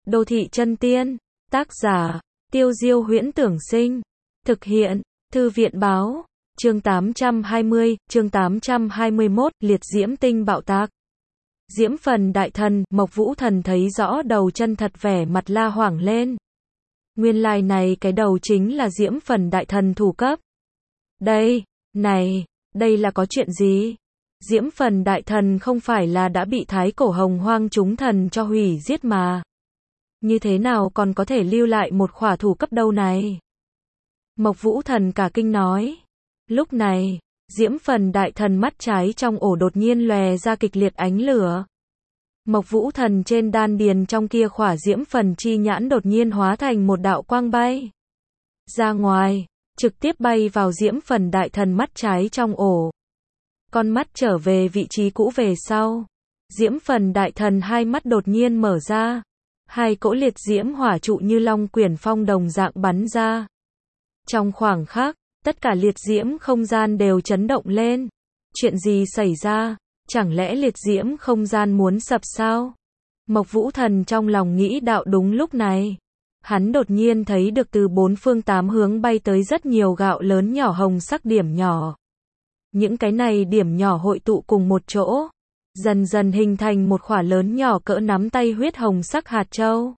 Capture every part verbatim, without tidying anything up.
Đô thị chân tiên. Tác giả, Tiêu Diêu Huyễn Tưởng Sinh. Thực hiện, Thư viện Báo. Chương tám trăm hai mươi, chương tám trăm hai mươi mốt, liệt diễm tinh bạo tạc. Diễm phần đại thần, Mộc Vũ Thần thấy rõ đầu chân thật, vẻ mặt la hoảng lên. Nguyên lai này cái đầu chính là diễm phần đại thần thủ cấp. Đây, này, đây là có chuyện gì? Diễm phần đại thần không phải là đã bị thái cổ hồng hoang chúng thần cho hủy giết mà. Như thế nào còn có thể lưu lại một khỏa thủ cấp đâu này? Mộc Vũ Thần cả kinh nói. Lúc này, diễm phần đại thần mắt trái trong ổ đột nhiên lòe ra kịch liệt ánh lửa. Mộc Vũ Thần trên đan điền trong kia khỏa diễm phần chi nhãn đột nhiên hóa thành một đạo quang bay ra ngoài, trực tiếp bay vào diễm phần đại thần mắt trái trong ổ. Con mắt trở về vị trí cũ về sau. Diễm phần đại thần hai mắt đột nhiên mở ra. Hai cỗ liệt diễm hỏa trụ như long quyển phong đồng dạng bắn ra. Trong khoảng khắc, tất cả liệt diễm không gian đều chấn động lên. Chuyện gì xảy ra? Chẳng lẽ liệt diễm không gian muốn sập sao? Mộc Vũ Thần trong lòng nghĩ đạo. Đúng lúc này, hắn đột nhiên thấy được từ bốn phương tám hướng bay tới rất nhiều gạo lớn nhỏ hồng sắc điểm nhỏ. Những cái này điểm nhỏ hội tụ cùng một chỗ, dần dần hình thành một khỏa lớn nhỏ cỡ nắm tay huyết hồng sắc hạt châu.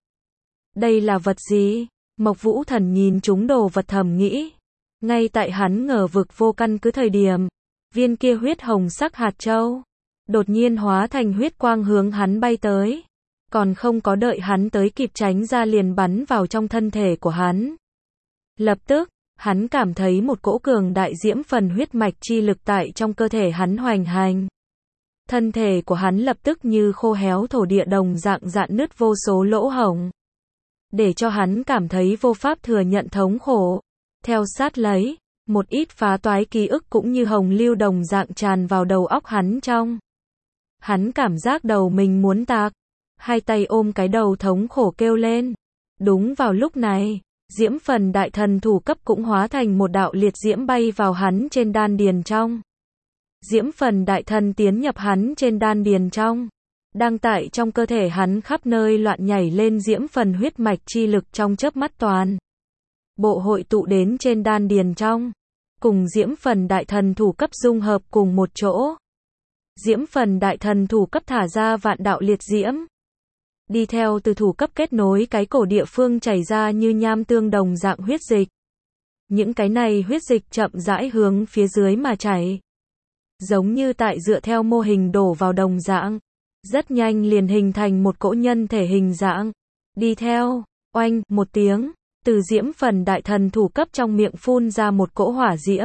Đây là vật gì? Mộc Vũ Thần nhìn chúng đồ vật thầm nghĩ. Ngay tại hắn ngờ vực vô căn cứ thời điểm, viên kia huyết hồng sắc hạt châu đột nhiên hóa thành huyết quang hướng hắn bay tới. Còn không có đợi hắn tới kịp tránh ra liền bắn vào trong thân thể của hắn. Lập tức, hắn cảm thấy một cỗ cường đại diễm phần huyết mạch chi lực tại trong cơ thể hắn hoành hành. Thân thể của hắn lập tức như khô héo thổ địa đồng dạng rạn nứt vô số lỗ hổng, để cho hắn cảm thấy vô pháp thừa nhận thống khổ. Theo sát lấy, một ít phá toái ký ức cũng như hồng lưu đồng dạng tràn vào đầu óc hắn trong. Hắn cảm giác đầu mình muốn tạc, hai tay ôm cái đầu thống khổ kêu lên. Đúng vào lúc này, diễm phần đại thần thủ cấp cũng hóa thành một đạo liệt diễm bay vào hắn trên đan điền trong. Diễm phần đại thần tiến nhập hắn trên đan điền trong, đang tại trong cơ thể hắn khắp nơi loạn nhảy lên diễm phần huyết mạch chi lực trong chớp mắt toàn bộ hội tụ đến trên đan điền trong, cùng diễm phần đại thần thủ cấp dung hợp cùng một chỗ. Diễm phần đại thần thủ cấp thả ra vạn đạo liệt diễm, đi theo từ thủ cấp kết nối cái cổ địa phương chảy ra như nham tương đồng dạng huyết dịch. Những cái này huyết dịch chậm rãi hướng phía dưới mà chảy, giống như tại dựa theo mô hình đổ vào đồng dạng, rất nhanh liền hình thành một cỗ nhân thể hình dạng. Đi theo, oanh, một tiếng, từ diễm phần đại thần thủ cấp trong miệng phun ra một cỗ hỏa diễm.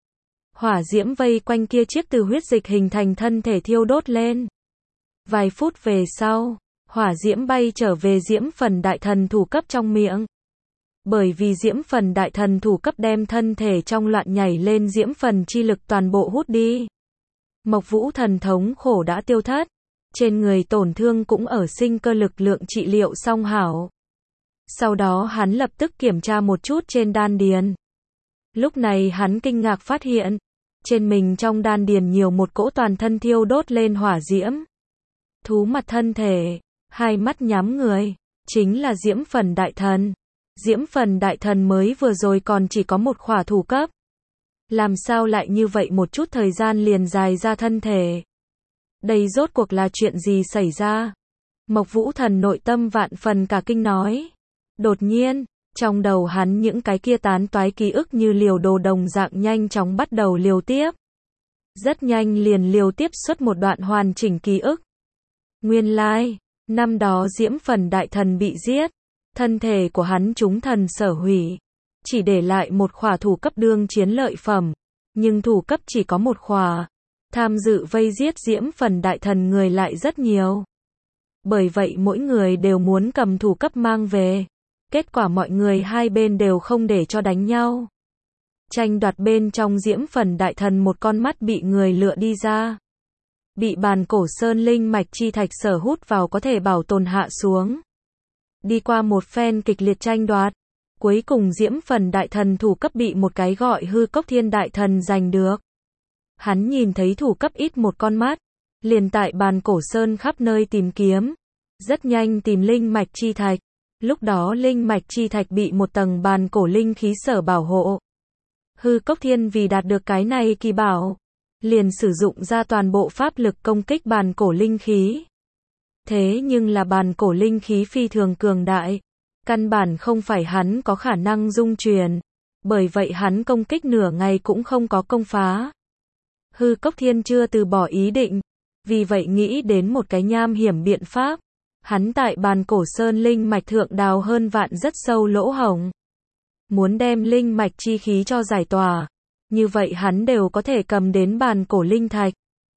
Hỏa diễm vây quanh kia chiếc từ huyết dịch hình thành thân thể thiêu đốt lên. Vài phút về sau, hỏa diễm bay trở về diễm phần đại thần thủ cấp trong miệng. Bởi vì diễm phần đại thần thủ cấp đem thân thể trong loạn nhảy lên diễm phần chi lực toàn bộ hút đi. Mộc Vũ Thần thống khổ đã tiêu thất, trên người tổn thương cũng ở sinh cơ lực lượng trị liệu xong hảo. Sau đó hắn lập tức kiểm tra một chút trên đan điền. Lúc này hắn kinh ngạc phát hiện, trên mình trong đan điền nhiều một cỗ toàn thân thiêu đốt lên hỏa diễm. Thú mặt thân thể, hai mắt nhắm người, chính là diễm phần đại thần. Diễm phần đại thần mới vừa rồi còn chỉ có một khỏa thủ cấp. Làm sao lại như vậy một chút thời gian liền dài ra thân thể? Đây rốt cuộc là chuyện gì xảy ra? Mộc Vũ Thần nội tâm vạn phần cả kinh nói. Đột nhiên, trong đầu hắn những cái kia tán toái ký ức như liều đồ đồng dạng nhanh chóng bắt đầu liều tiếp. Rất nhanh liền liều tiếp xuất một đoạn hoàn chỉnh ký ức. Nguyên lai, năm đó diễm phần đại thần bị giết, thân thể của hắn chúng thần sở hủy, chỉ để lại một khỏa thủ cấp đương chiến lợi phẩm, nhưng thủ cấp chỉ có một khỏa. Tham dự vây giết diễm phần đại thần người lại rất nhiều. Bởi vậy mỗi người đều muốn cầm thủ cấp mang về. Kết quả mọi người hai bên đều không để cho đánh nhau. Tranh đoạt bên trong diễm phần đại thần một con mắt bị người lựa đi ra. Bị bàn cổ sơn linh mạch chi thạch sở hút vào có thể bảo tồn hạ xuống. Đi qua một phen kịch liệt tranh đoạt, cuối cùng diễm phần đại thần thủ cấp bị một cái gọi hư cốc thiên đại thần giành được. Hắn nhìn thấy thủ cấp ít một con mắt, liền tại bàn cổ sơn khắp nơi tìm kiếm. Rất nhanh tìm linh mạch chi thạch, Lúc đó linh mạch chi thạch bị một tầng bàn cổ linh khí sở bảo hộ. Hư Cốc Thiên vì đạt được cái này kỳ bảo, liền sử dụng ra toàn bộ pháp lực công kích bàn cổ linh khí. Thế nhưng là bàn cổ linh khí phi thường cường đại, căn bản không phải hắn có khả năng dung truyền, bởi vậy hắn công kích nửa ngày cũng không có công phá. Hư Cốc Thiên chưa từ bỏ ý định, vì vậy nghĩ đến một cái nham hiểm biện pháp. Hắn tại bàn cổ sơn linh mạch thượng đào hơn vạn rất sâu lỗ hổng. Muốn đem linh mạch chi khí cho giải tỏa. Như vậy hắn đều có thể cầm đến bàn cổ linh thạch.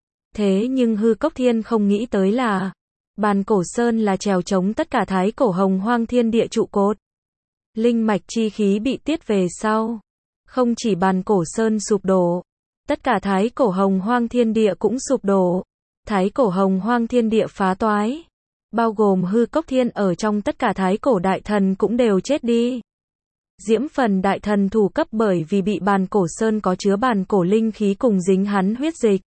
Thế nhưng Hư Cốc Thiên không nghĩ tới là, bàn cổ sơn là trèo chống tất cả thái cổ hồng hoang thiên địa trụ cột. Linh mạch chi khí bị tiết về sau. Không chỉ bàn cổ sơn sụp đổ, tất cả thái cổ hồng hoang thiên địa cũng sụp đổ. Thái cổ hồng hoang thiên địa phá toái. Bao gồm Hư Cốc Thiên ở trong tất cả thái cổ đại thần cũng đều chết đi. Diễm Phần đại thần thủ cấp bởi vì bị bàn cổ sơn có chứa bàn cổ linh khí cùng dính hắn huyết dịch.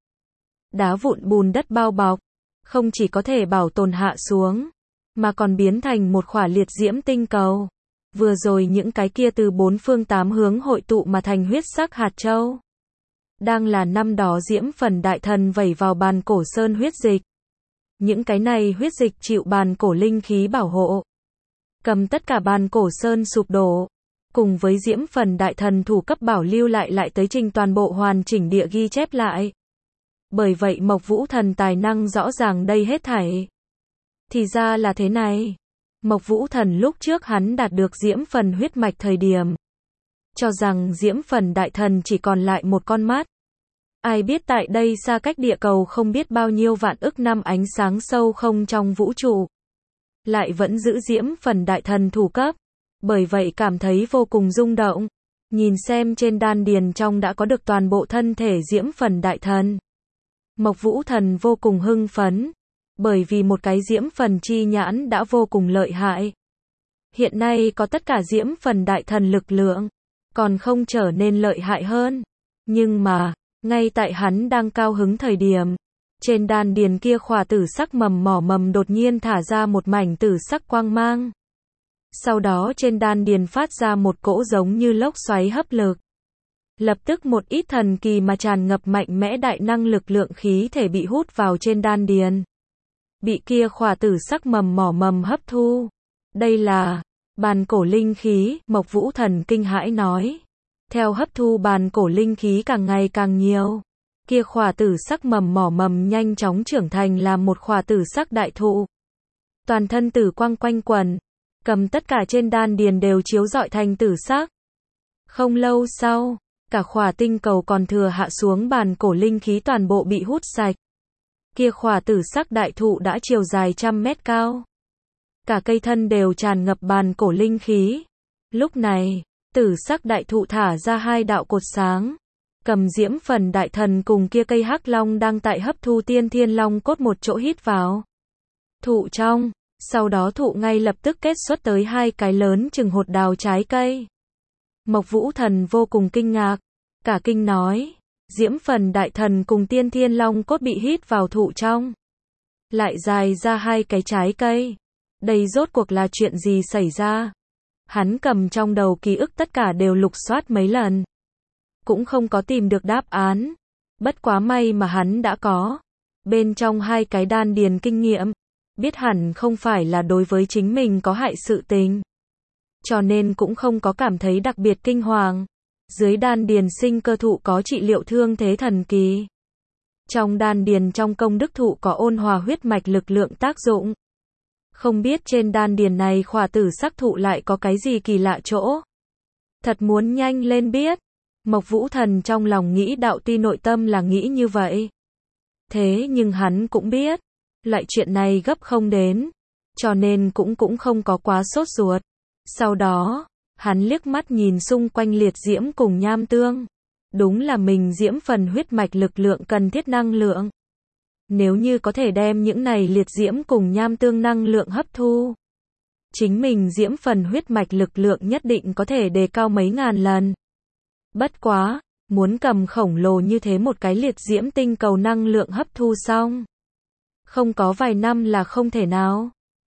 Đá vụn bùn đất bao bọc, không chỉ có thể bảo tồn hạ xuống, mà còn biến thành một khỏa liệt diễm tinh cầu. Vừa rồi những cái kia từ bốn phương tám hướng hội tụ mà thành huyết sắc hạt châu. Đang là năm đó Diễm Phần đại thần vẩy vào bàn cổ sơn huyết dịch. Những cái này huyết dịch chịu bàn cổ linh khí bảo hộ. Cầm tất cả bàn cổ sơn sụp đổ. Cùng với Diễm Phần đại thần thủ cấp bảo lưu lại lại tới trình toàn bộ hoàn chỉnh địa ghi chép lại. Bởi vậy Mộc Vũ Thần tài năng rõ ràng đây hết thảy. Thì ra là thế này. Mộc Vũ Thần lúc trước hắn đạt được Diễm Phần huyết mạch thời điểm. Cho rằng Diễm Phần đại thần chỉ còn lại một con mắt. Ai biết tại đây xa cách địa cầu không biết bao nhiêu vạn ức năm ánh sáng sâu không trong vũ trụ. Lại vẫn giữ Diễm Phần đại thần thủ cấp. Bởi vậy cảm thấy vô cùng rung động. Nhìn xem trên đan điền trong đã có được toàn bộ thân thể Diễm Phần đại thần. Mộc Vũ Thần vô cùng hưng phấn. Bởi vì một cái Diễm Phần chi nhãn đã vô cùng lợi hại. Hiện nay có tất cả Diễm Phần đại thần lực lượng. Còn không trở nên lợi hại hơn. Nhưng mà, ngay tại hắn đang cao hứng thời điểm, trên đan điền kia khỏa tử sắc mầm mỏ mầm đột nhiên thả ra một mảnh tử sắc quang mang. Sau đó trên đan điền phát ra một cỗ giống như lốc xoáy hấp lực. Lập tức một ít thần kỳ mà tràn ngập mạnh mẽ đại năng lực lượng khí thể bị hút vào trên đan điền. Bị kia khỏa tử sắc mầm mỏ mầm hấp thu. Đây là bàn cổ linh khí, Mộc Vũ Thần kinh hãi nói. Theo hấp thu bàn cổ linh khí càng ngày càng nhiều, kia khỏa tử sắc mầm mỏ mầm nhanh chóng trưởng thành làm một khỏa tử sắc đại thụ. Toàn thân tử quang quanh quẩn, cầm tất cả trên đan điền đều chiếu rọi thành tử sắc. Không lâu sau, cả khỏa tinh cầu còn thừa hạ xuống bàn cổ linh khí toàn bộ bị hút sạch. Kia khỏa tử sắc đại thụ đã chiều dài trăm mét cao. Cả cây thân đều tràn ngập bàn cổ linh khí. Lúc này, tử sắc đại thụ thả ra hai đạo cột sáng. Cầm Diễm Phần đại thần cùng kia cây hắc long đang tại hấp thu tiên thiên long cốt một chỗ hít vào. Thụ trong, sau đó thụ ngay lập tức kết xuất tới hai cái lớn chừng hột đào trái cây. Mộc Vũ Thần vô cùng kinh ngạc. Cả kinh nói, Diễm Phần đại thần cùng tiên thiên long cốt bị hít vào thụ trong. Lại dài ra hai cái trái cây. Đây rốt cuộc là chuyện gì xảy ra? Hắn cầm trong đầu ký ức tất cả đều lục soát mấy lần. Cũng không có tìm được đáp án. Bất quá may mà hắn đã có. Bên trong hai cái đan điền kinh nghiệm. Biết hẳn không phải là đối với chính mình có hại sự tình. Cho nên cũng không có cảm thấy đặc biệt kinh hoàng. Dưới đan điền sinh cơ thụ có trị liệu thương thế thần kỳ. Trong đan điền trong công đức thụ có ôn hòa huyết mạch lực lượng tác dụng. Không biết trên đan điền này khỏa tử sắc thụ lại có cái gì kỳ lạ chỗ. Thật muốn nhanh lên biết. Mộc Vũ Thần trong lòng nghĩ đạo ti nội tâm là nghĩ như vậy. Thế nhưng hắn cũng biết. Loại chuyện này gấp không đến. Cho nên cũng cũng không có quá sốt ruột. Sau đó, hắn liếc mắt nhìn xung quanh liệt diễm cùng nham tương. Đúng là mình Diễm Phần huyết mạch lực lượng cần thiết năng lượng. Nếu như có thể đem những này liệt diễm cùng nham tương năng lượng hấp thu. Chính mình Diễm Phần huyết mạch lực lượng nhất định có thể đề cao mấy ngàn lần. Bất quá, muốn cầm khổng lồ như thế một cái liệt diễm tinh cầu năng lượng hấp thu xong. Không có vài năm là không thể nào.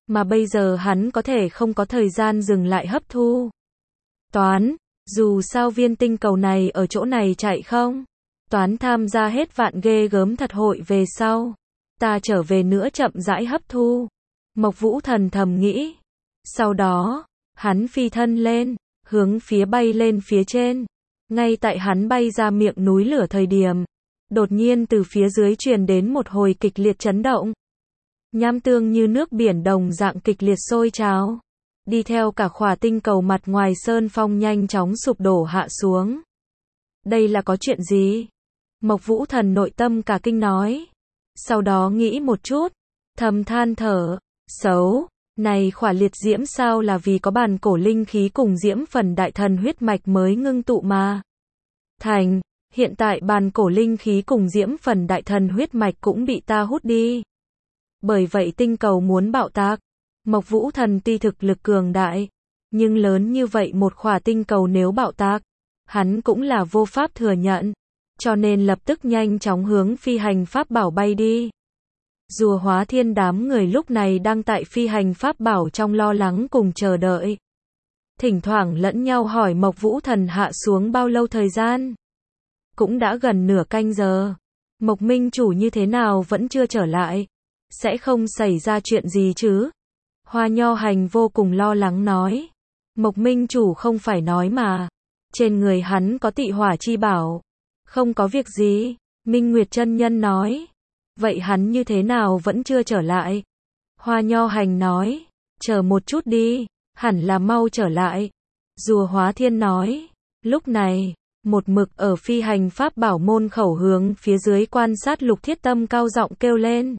mà bây giờ hắn có thể không có thời gian dừng lại hấp thu. Toán, dù sao viên tinh cầu này ở chỗ này chạy không? Toán tham gia hết vạn ghê gớm thật hội về sau. Ta trở về nữa chậm rãi hấp thu. Mộc Vũ Thần thầm nghĩ. Sau đó, hắn phi thân lên, hướng phía bay lên phía trên. Ngay tại hắn bay ra miệng núi lửa thời điểm, đột nhiên từ phía dưới truyền đến một hồi kịch liệt chấn động. Nham tương như nước biển đồng dạng kịch liệt sôi trào. Đi theo cả khỏa tinh cầu mặt ngoài sơn phong nhanh chóng sụp đổ hạ xuống. Đây là có chuyện gì? Mộc Vũ Thần nội tâm cả kinh nói. Sau đó nghĩ một chút, thầm than thở, xấu, này khỏa liệt diễm sao là vì có bàn cổ linh khí cùng diễm phần đại thần huyết mạch mới ngưng tụ mà. Thành, hiện tại bàn cổ linh khí cùng diễm phần đại thần huyết mạch cũng bị ta hút đi. Bởi vậy tinh cầu muốn bạo tạc. Mộc Vũ Thần tuy thực lực cường đại, nhưng lớn như vậy một khỏa tinh cầu nếu bạo tạc, hắn cũng là vô pháp thừa nhận, cho nên lập tức nhanh chóng hướng phi hành pháp bảo bay đi. Rùa Hóa Thiên đám người lúc này đang tại phi hành pháp bảo trong lo lắng cùng chờ đợi. Thỉnh thoảng lẫn nhau hỏi Mộc Vũ Thần hạ xuống bao lâu thời gian. Cũng đã gần nửa canh giờ. Mộc Minh Chủ như thế nào vẫn chưa trở lại. Sẽ không xảy ra chuyện gì chứ? Hoa Nho Hành vô cùng lo lắng nói. Mộc Minh Chủ không phải nói mà. Trên người hắn có tị hỏa chi bảo. Không có việc gì. Minh Nguyệt Chân Nhân nói. Vậy hắn như thế nào vẫn chưa trở lại? Hoa Nho Hành nói. Chờ một chút đi. Hẳn là mau trở lại. Rùa Hóa Thiên nói. Lúc này, một mực ở phi hành pháp bảo môn khẩu hướng phía dưới quan sát Lục Thiết Tâm cao giọng kêu lên.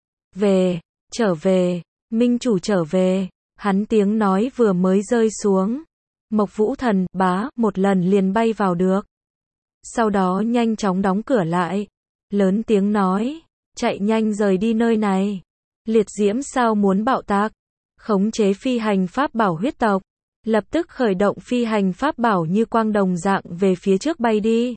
Về, trở về, Minh Chủ trở về. Hắn tiếng nói vừa mới rơi xuống. Mộc Vũ Thần, bá, một lần liền bay vào được. Sau đó nhanh chóng đóng cửa lại. Lớn tiếng nói, chạy nhanh rời đi nơi này. Liệt diễm sao muốn bạo tạc. Khống chế phi hành pháp bảo huyết tộc. Lập tức khởi động phi hành pháp bảo như quang đồng dạng về phía trước bay đi.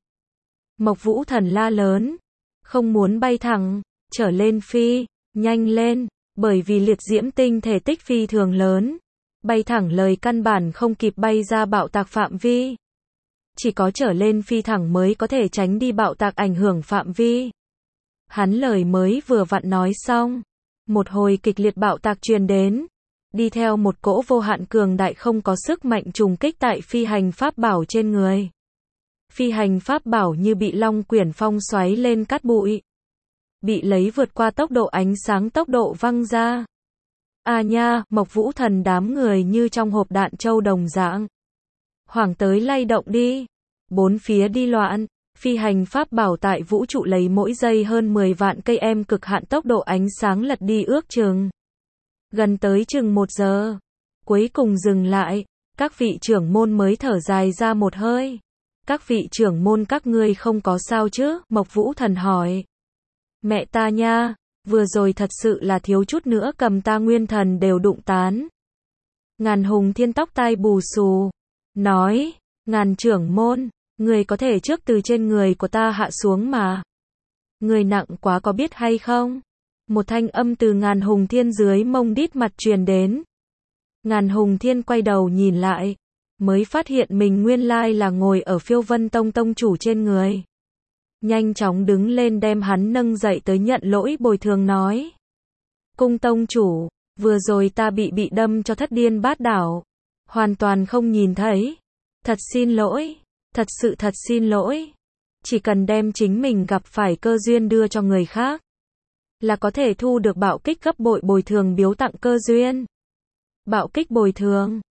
Mộc Vũ Thần la lớn. Không muốn bay thẳng, trở lên phi, nhanh lên, bởi vì liệt diễm tinh thể tích phi thường lớn. Bay thẳng lời căn bản không kịp bay ra bạo tạc phạm vi. Chỉ có trở lên phi thẳng mới có thể tránh đi bạo tạc ảnh hưởng phạm vi. Hắn lời mới vừa vặn nói xong. Một hồi kịch liệt bạo tạc truyền đến. Đi theo một cỗ vô hạn cường đại không có sức mạnh trùng kích tại phi hành pháp bảo trên người. Phi hành pháp bảo như bị long quyển phong xoáy lên cát bụi. Bị lấy vượt qua tốc độ ánh sáng tốc độ văng ra. À nha, Mộc Vũ Thần đám người như trong hộp đạn châu đồng dạng. Hoảng tới lay động đi. Bốn phía đi loạn. Phi hành pháp bảo tại vũ trụ lấy mỗi giây hơn mười vạn cây em cực hạn tốc độ ánh sáng lật đi ước chừng. Gần tới chừng một giờ. Cuối cùng dừng lại. Các vị trưởng môn mới thở dài ra một hơi. Các vị trưởng môn các ngươi không có sao chứ? Mộc Vũ Thần hỏi. Mẹ ta nha, vừa rồi thật sự là thiếu chút nữa cầm ta nguyên thần đều đụng tán. Ngàn Hùng Thiên tóc tai bù xù. Nói, Ngàn trưởng môn, người có thể trước từ trên người của ta hạ xuống mà. Người nặng quá có biết hay không? Một thanh âm từ Ngàn Hùng Thiên dưới mông đít mặt truyền đến. Ngàn Hùng Thiên quay đầu nhìn lại, mới phát hiện mình nguyên lai là ngồi ở Phiêu Vân Tông tông chủ trên người. Nhanh chóng đứng lên đem hắn nâng dậy tới nhận lỗi bồi thường nói. Cung tông chủ, vừa rồi ta bị bị đâm cho thất điên bát đảo. Hoàn toàn không nhìn thấy. Thật xin lỗi, thật sự thật xin lỗi. Chỉ cần đem chính mình gặp phải cơ duyên đưa cho người khác, là có thể thu được bạo kích gấp bội bồi thường biếu tặng cơ duyên. Bạo kích bồi thường.